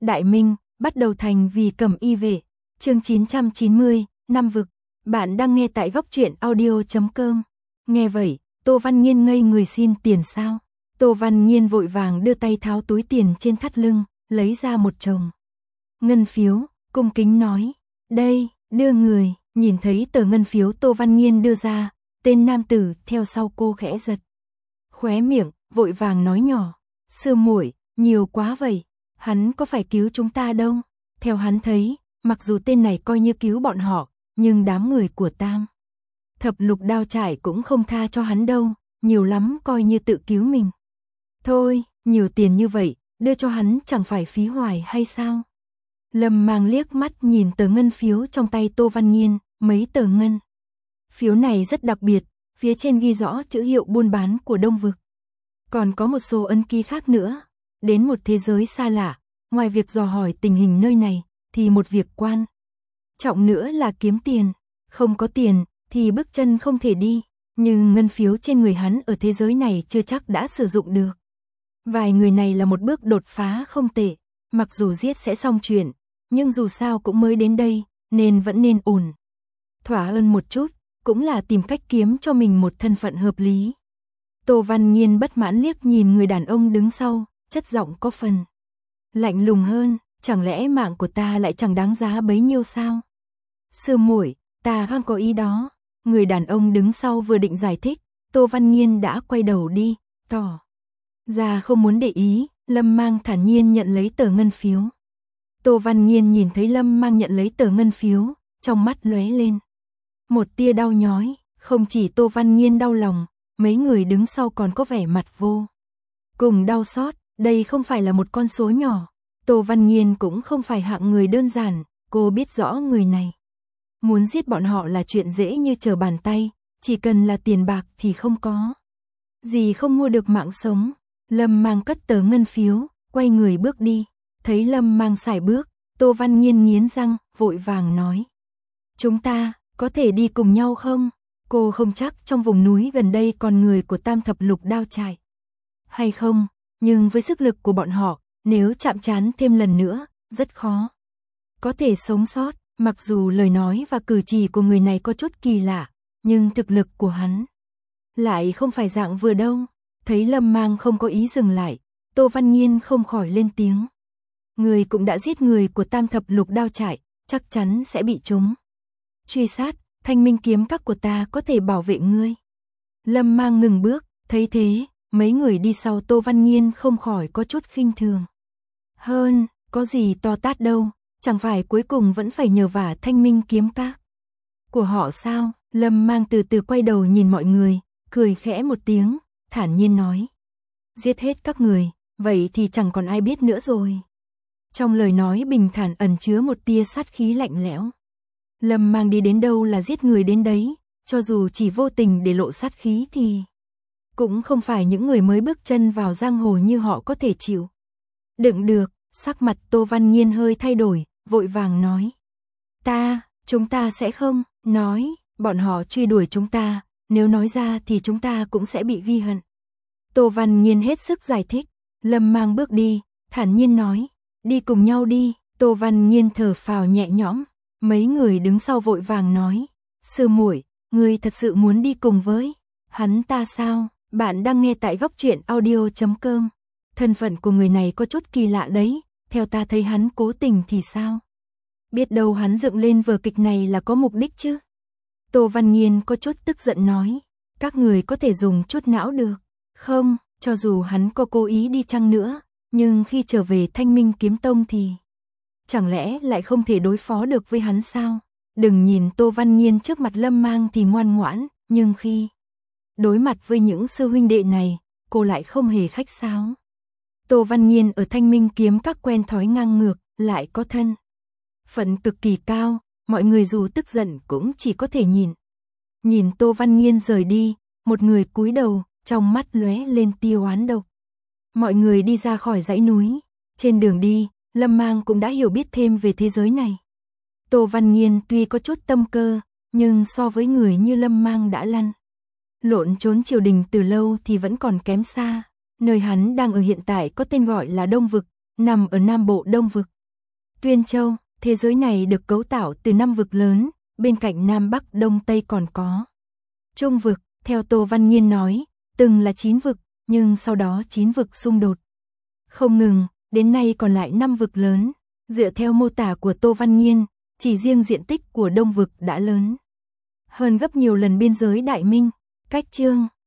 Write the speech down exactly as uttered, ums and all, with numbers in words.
Đại Minh, bắt đầu thành vì Cẩm Y vệ. Chương chín trăm chín mươi, Năm vực. Bạn đang nghe tại góc truyện audio chấm com. Nghe vậy, Tô Văn Nhiên ngây người. Xin tiền sao? Tô Văn Nhiên vội vàng đưa tay tháo túi tiền trên thắt lưng, lấy ra một chồng ngân phiếu, cung kính nói, đây, đưa người. Nhìn thấy tờ ngân phiếu Tô Văn Nhiên đưa ra, tên nam tử theo sau cô khẽ giật khóe miệng, vội vàng nói nhỏ, sư muội, nhiều quá vậy, hắn có phải cứu chúng ta đâu. Theo hắn thấy, mặc dù tên này coi như cứu bọn họ, nhưng đám người của Tam Thập Lục Đao Trải cũng không tha cho hắn đâu, nhiều lắm coi như tự cứu mình. Thôi, nhiều tiền như vậy, đưa cho hắn chẳng phải phí hoài hay sao? Lâm Mang liếc mắt nhìn tờ ngân phiếu trong tay Tô Văn Nhiên, mấy tờ ngân phiếu này rất đặc biệt, phía trên ghi rõ chữ hiệu buôn bán của Đông Vực. Còn có một số ấn ký khác nữa. Đến một thế giới xa lạ, ngoài việc dò hỏi tình hình nơi này, thì một việc quan trọng nữa là kiếm tiền. Không có tiền, thì bước chân không thể đi. Nhưng ngân phiếu trên người hắn ở thế giới này chưa chắc đã sử dụng được. Vài người này là một bước đột phá không tệ. Mặc dù giết sẽ xong chuyện, nhưng dù sao cũng mới đến đây, nên vẫn nên ổn thỏa hơn một chút, cũng là tìm cách kiếm cho mình một thân phận hợp lý. Tô Văn Nhiên bất mãn liếc nhìn người đàn ông đứng sau, chất giọng có phần lạnh lùng hơn, chẳng lẽ mạng của ta lại chẳng đáng giá bấy nhiêu sao? Sư muội, ta không có ý đó. Người đàn ông đứng sau vừa định giải thích, Tô Văn Nhiên đã quay đầu đi, tỏ ra không muốn để ý. Lâm Mang thản nhiên nhận lấy tờ ngân phiếu. Tô Văn Nhiên nhìn thấy Lâm Mang nhận lấy tờ ngân phiếu, trong mắt lóe lên một tia đau nhói. Không chỉ Tô Văn Nhiên đau lòng, mấy người đứng sau còn có vẻ mặt vô cùng đau xót. Đây không phải là một con số nhỏ. Tô Văn Nhiên cũng không phải hạng người đơn giản. Cô biết rõ người này muốn giết bọn họ là chuyện dễ như trở bàn tay. Chỉ cần là tiền bạc thì không có gì không mua được mạng sống. Lâm Mang cất tờ ngân phiếu, quay người bước đi. Thấy Lâm Mang sải bước, Tô Văn Nhiên nghiến răng, vội vàng nói, chúng ta có thể đi cùng nhau không? Cô không chắc trong vùng núi gần đây còn người của Tam Thập Lục Đao Trải hay không, nhưng với sức lực của bọn họ, nếu chạm trán thêm lần nữa, rất khó có thể sống sót. Mặc dù lời nói và cử chỉ của người này có chút kỳ lạ, nhưng thực lực của hắn lại không phải dạng vừa đâu. Thấy Lâm Mang không có ý dừng lại, Tô Văn Nhiên không khỏi lên tiếng, người cũng đã giết người của Tam Thập Lục Đao Trải, chắc chắn sẽ bị chúng truy sát. Thanh Minh kiếm các của ta có thể bảo vệ ngươi. Lâm Mang ngừng bước, thấy thế, mấy người đi sau Tô Văn Nhiên không khỏi có chút khinh thường. Hơn, có gì to tát đâu, chẳng phải cuối cùng vẫn phải nhờ vả Thanh Minh kiếm các của họ sao? Lâm Mang từ từ quay đầu nhìn mọi người, cười khẽ một tiếng, thản nhiên nói, giết hết các người, vậy thì chẳng còn ai biết nữa rồi. Trong lời nói bình thản ẩn chứa một tia sát khí lạnh lẽo. Lâm Mang đi đến đâu là giết người đến đấy, cho dù chỉ vô tình để lộ sát khí thì cũng không phải những người mới bước chân vào giang hồ như họ có thể chịu đựng được. Sắc mặt Tô Văn Nhiên hơi thay đổi, vội vàng nói, ta, chúng ta sẽ không nói, bọn họ truy đuổi chúng ta, nếu nói ra thì chúng ta cũng sẽ bị ghi hận. Tô Văn Nhiên hết sức giải thích. Lâm Mang bước đi, thản nhiên nói, đi cùng nhau đi. Tô Văn Nhiên thở phào nhẹ nhõm. Mấy người đứng sau vội vàng nói, sư muội, ngươi thật sự muốn đi cùng với hắn ta sao? Bạn đang nghe tại góc truyện audio chấm com. Thân phận của người này có chút kỳ lạ đấy, theo ta thấy hắn cố tình thì sao? Biết đâu hắn dựng lên vở kịch này là có mục đích chứ? Tô Văn Nhiên có chút tức giận nói, các người có thể dùng chút não được không? Cho dù hắn có cố ý đi chăng nữa, nhưng khi trở về Thanh Minh kiếm tông thì chẳng lẽ lại không thể đối phó được với hắn sao? Đừng nhìn Tô Văn Nhiên trước mặt Lâm Mang thì ngoan ngoãn, nhưng khi đối mặt với những sư huynh đệ này, cô lại không hề khách sáo. Tô Văn Nhiên ở Thanh Minh kiếm các quen thói ngang ngược, lại có thân phận cực kỳ cao, mọi người dù tức giận cũng chỉ có thể nhìn. Nhìn Tô Văn Nhiên rời đi, một người cúi đầu, trong mắt lóe lên tia oán độc. Mọi người đi ra khỏi dãy núi, trên đường đi, Lâm Mang cũng đã hiểu biết thêm về thế giới này. Tô Văn Nhiên tuy có chút tâm cơ, nhưng so với người như Lâm Mang đã lăn lộn trốn triều đình từ lâu thì vẫn còn kém xa. Nơi hắn đang ở hiện tại có tên gọi là Đông Vực, nằm ở Nam Bộ Đông Vực. Tuyên Châu, thế giới này được cấu tạo từ năm vực lớn, bên cạnh Nam Bắc Đông Tây còn có Trung vực, theo Tô Văn Nhiên nói, từng là chín vực, nhưng sau đó chín vực xung đột. Không ngừng, đến nay còn lại năm vực lớn. Dựa theo mô tả của Tô Văn Nhiên, chỉ riêng diện tích của Đông vực đã lớn hơn gấp nhiều lần biên giới Đại Minh. Cách chương